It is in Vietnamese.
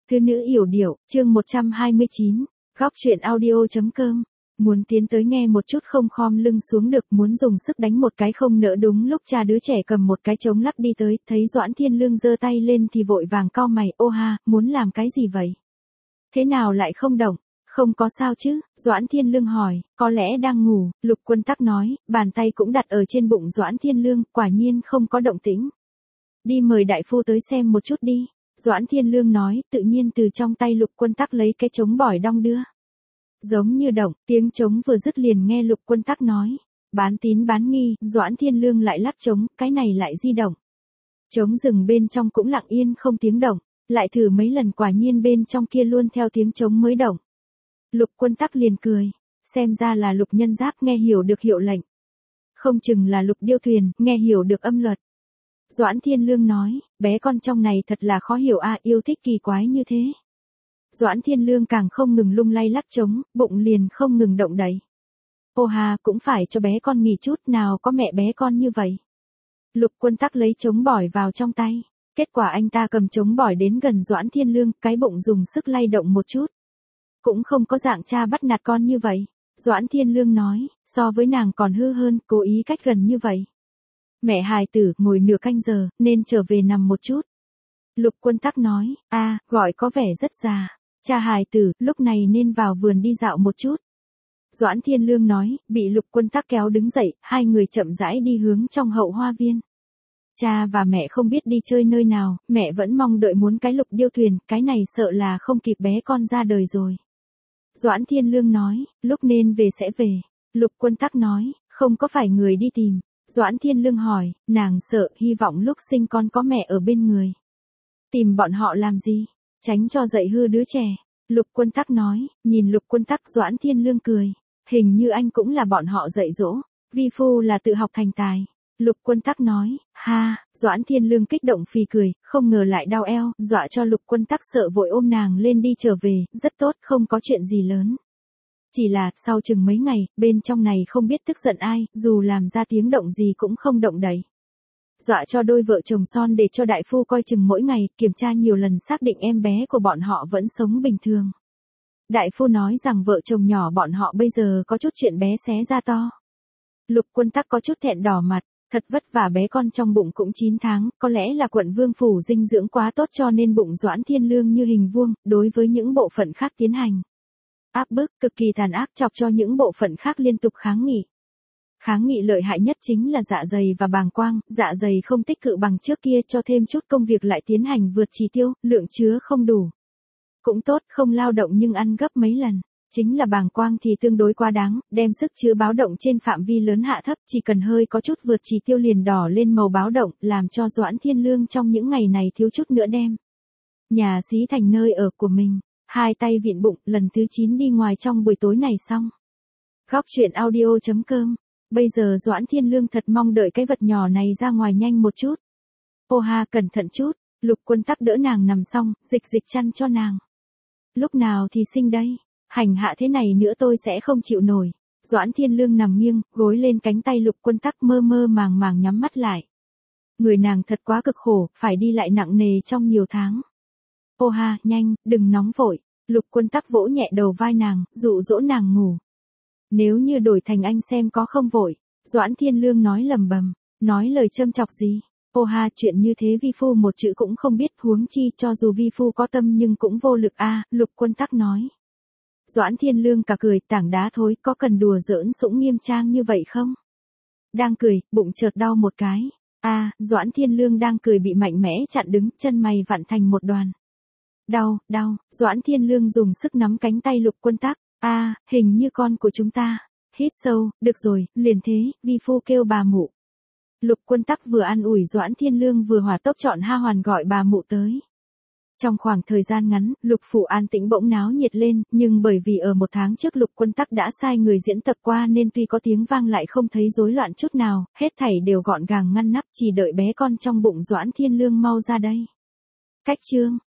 Thư nữ yểu điệu, chương 129, góc truyện audio.com. Muốn tiến tới nghe một chút không khom lưng xuống được, muốn dùng sức đánh một cái không nỡ. Đúng lúc cha đứa trẻ cầm một cái trống lắc đi tới, thấy Doãn Thiên Lương giơ tay lên thì vội vàng cau mày, ô ha, muốn làm cái gì vậy? Thế nào lại không động? Không có sao chứ? Doãn Thiên Lương hỏi, có lẽ đang ngủ. Lục Quân Tắc nói, bàn tay cũng đặt ở trên bụng Doãn Thiên Lương, quả nhiên không có động tĩnh. Đi mời đại phu tới xem một chút đi. Doãn Thiên Lương nói, tự nhiên từ trong tay Lục Quân Tắc lấy cái trống bỏi đong đưa. Giống như động, tiếng trống vừa dứt liền nghe Lục Quân Tắc nói. Bán tín bán nghi, Doãn Thiên Lương lại lắc trống, cái này lại di động. Trống rừng bên trong cũng lặng yên không tiếng động, lại thử mấy lần quả nhiên bên trong kia luôn theo tiếng trống mới động. Lục Quân Tắc liền cười, xem ra là Lục Nhân Giáp nghe hiểu được hiệu lệnh. Không chừng là Lục Điêu Thuyền, nghe hiểu được âm luật. Doãn Thiên Lương nói, bé con trong này thật là khó hiểu a, yêu thích kỳ quái như thế. Doãn Thiên Lương càng không ngừng lung lay lắc trống, bụng liền không ngừng động đậy. Ô hà, cũng phải cho bé con nghỉ chút, nào có mẹ bé con như vậy. Lục Quân Tắc lấy trống bỏi vào trong tay, kết quả anh ta cầm trống bỏi đến gần Doãn Thiên Lương, cái bụng dùng sức lay động một chút. Cũng không có dạng cha bắt nạt con như vậy. Doãn Thiên Lương nói, so với nàng còn hư hơn, cố ý cách gần như vậy. Mẹ hài tử, ngồi nửa canh giờ, nên trở về nằm một chút. Lục Quân Tắc nói, gọi có vẻ rất già. Cha hài tử, lúc này nên vào vườn đi dạo một chút. Doãn Thiên Lương nói, bị Lục Quân Tắc kéo đứng dậy, hai người chậm rãi đi hướng trong hậu hoa viên. Cha và mẹ không biết đi chơi nơi nào, mẹ vẫn mong đợi muốn cái Lục Điêu Thuyền, cái này sợ là không kịp bé con ra đời rồi. Doãn Thiên Lương nói, lúc nên về sẽ về. Lục Quân Tắc nói, không có phải người đi tìm. Doãn Thiên Lương hỏi, nàng sợ, hy vọng lúc sinh con có mẹ ở bên người. Tìm bọn họ làm gì? Tránh cho dạy hư đứa trẻ. Lục Quân Tắc nói, nhìn Lục Quân Tắc. Doãn Thiên Lương cười. Hình như anh cũng là bọn họ dạy dỗ. Vi phu là tự học thành tài. Lục Quân Tắc nói, ha, Doãn Thiên Lương kích động phì cười, không ngờ lại đau eo, dọa cho Lục Quân Tắc sợ vội ôm nàng lên đi trở về, rất tốt, không có chuyện gì lớn. Chỉ là, sau chừng mấy ngày, bên trong này không biết tức giận ai, dù làm ra tiếng động gì cũng không động đậy. Dọa cho đôi vợ chồng son để cho đại phu coi chừng mỗi ngày, kiểm tra nhiều lần xác định em bé của bọn họ vẫn sống bình thường. Đại phu nói rằng vợ chồng nhỏ bọn họ bây giờ có chút chuyện bé xé ra to. Lục Quân Tắc có chút thẹn đỏ mặt, thật vất vả bé con trong bụng cũng 9 tháng, có lẽ là quận vương phủ dinh dưỡng quá tốt cho nên bụng Doãn Thiên Lương như hình vuông, đối với những bộ phận khác tiến hành áp bức, cực kỳ tàn ác, chọc cho những bộ phận khác liên tục kháng nghị. Kháng nghị lợi hại nhất chính là dạ dày và bàng quang, dạ dày không tích cự bằng trước kia, cho thêm chút công việc lại tiến hành vượt chỉ tiêu, lượng chứa không đủ. Cũng tốt, không lao động nhưng ăn gấp mấy lần. Chính là bàng quang thì tương đối quá đáng, đem sức chứa báo động trên phạm vi lớn hạ thấp, chỉ cần hơi có chút vượt chỉ tiêu liền đỏ lên màu báo động, làm cho Doãn Thiên Lương trong những ngày này thiếu chút nữa đem nhà xí thành nơi ở của mình. Hai tay vịn bụng, lần thứ 9 đi ngoài trong buổi tối này xong. Góc truyện audio.com. Bây giờ Doãn Thiên Lương thật mong đợi cái vật nhỏ này ra ngoài nhanh một chút. Ô ha, cẩn thận chút. Lục Quân Tắc đỡ nàng nằm xong, dịch chăn cho nàng. Lúc nào thì sinh đây? Hành hạ thế này nữa tôi sẽ không chịu nổi. Doãn Thiên Lương nằm nghiêng, gối lên cánh tay Lục Quân Tắc, mơ mơ màng màng nhắm mắt lại. Người nàng thật quá cực khổ, phải đi lại nặng nề trong nhiều tháng. Ô ha, nhanh, đừng nóng vội. Lục Quân Tắc vỗ nhẹ đầu vai nàng, dụ dỗ nàng ngủ. Nếu như đổi thành anh xem có không vội. Doãn Thiên Lương nói lầm bầm, nói lời châm chọc gì. Ô ha, chuyện như thế vi phu một chữ cũng không biết, huống chi cho dù vi phu có tâm nhưng cũng vô lực a. Lục Quân Tắc nói. Doãn Thiên Lương cả cười, tảng đá thối, có cần đùa giỡn sũng nghiêm trang như vậy không? Đang cười, bụng chợt đau một cái. Doãn Thiên Lương đang cười bị mạnh mẽ chặn đứng, chân mày vặn thành một đoàn. Đau, Doãn Thiên Lương dùng sức nắm cánh tay Lục Quân Tắc. Hình như con của chúng ta. Hít sâu, được rồi, liền thế, vi phu kêu bà mụ. Lục Quân Tắc vừa an ủi Doãn Thiên Lương vừa hỏa tốc chọn ha hoàn gọi bà mụ tới. Trong khoảng thời gian ngắn, Lục phủ an tĩnh bỗng náo nhiệt lên, nhưng bởi vì ở 1 tháng trước Lục Quân Tắc đã sai người diễn tập qua nên tuy có tiếng vang lại không thấy rối loạn chút nào, hết thảy đều gọn gàng ngăn nắp, chỉ đợi bé con trong bụng Doãn Thiên Lương mau ra đây. Cách chương